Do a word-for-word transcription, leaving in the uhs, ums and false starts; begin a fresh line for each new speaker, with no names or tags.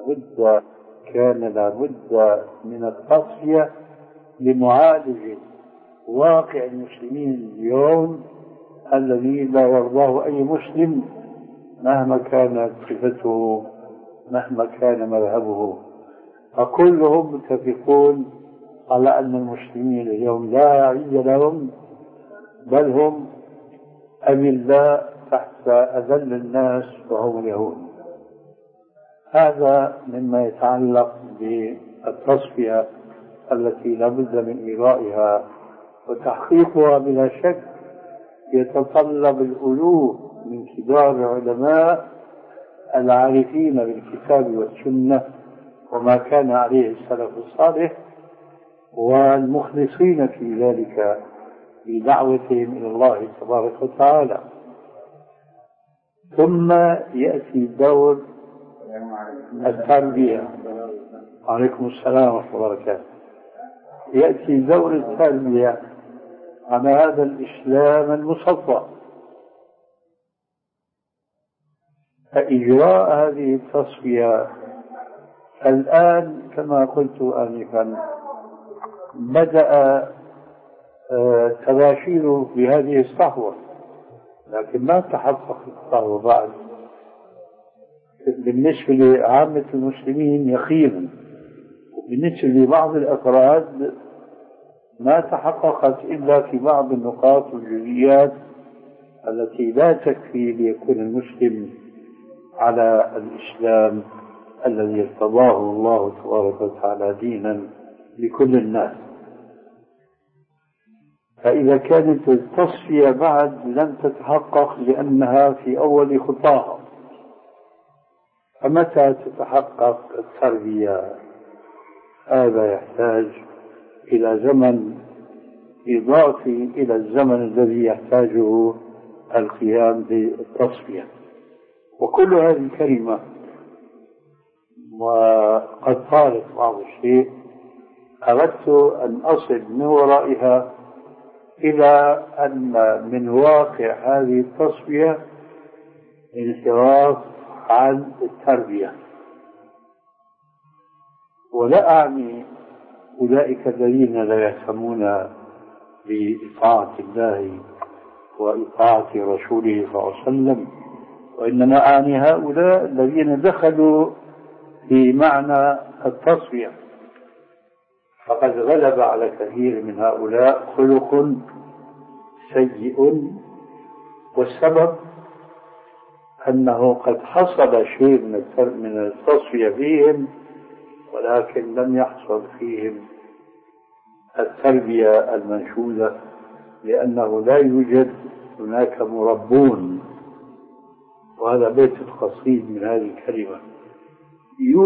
لابد كان لابد من التصفية لمعالجة واقع المسلمين اليوم الذي لا يرضاه أي مسلم مهما كانت صفته مهما كان مذهبه. فكلهم متفقون على أن المسلمين اليوم لا عز لهم، بل هم أذلاء تحت أذل الناس وهم اليهود. هذا مما يتعلق بالتصفية التي لا بد من إجرائها، وتحقيقها بلا شك يتطلب الألوف من كبار العلماء العارفين بالكتاب والسنة وما كان عليه السلف الصالح، والمخلصين في ذلك بدعوتهم إلى الله تبارك وتعالى. ثم يأتي دور التربية. عليكم السلام ورحمة الله وبركاته. يأتي دور التربية على هذا الإسلام المصفى. فإجراء هذه التصفية الآن كما قلت آنفا بدأ تباشير بهذه الصحوة، لكن ما تحقق الصحوة بعد بالنسبة لعامة المسلمين يقينا، وبالنسبة لبعض الأفراد ما تحققت إلا في بعض النقاط والجزئيات التي لا تكفي ليكون المسلم على الإسلام الذي ارتضاه الله تبارك وتعالى دينا لكل الناس. فإذا كانت التصفية بعد لم تتحقق لأنها في أول خطاها، فمتى تتحقق التربية؟ هذا يحتاج إلى زمن إضافي إلى الزمن الذي يحتاجه القيام بالتصفية. وكل هذه الكلمة وقد طالت بعض الشيء أردت أن أصل من ورائها إلى أن من واقع هذه التصفية انحراف عن التربية. ولا أعني أولئك الذين لا يهتمون بإطاعة الله وإطاعة رسوله صلى الله عليه وسلم، وإنما أعني هؤلاء الذين دخلوا في معنى التصفية. فقد غلب على كثير من هؤلاء خلق سيء، والسبب أنه قد حصل شيء من التصفية فيهم، ولكن لم يحصل فيهم التربية المنشودة، لأنه لا يوجد هناك مربون. وهذا بيت القصيد من هذه الكلمة.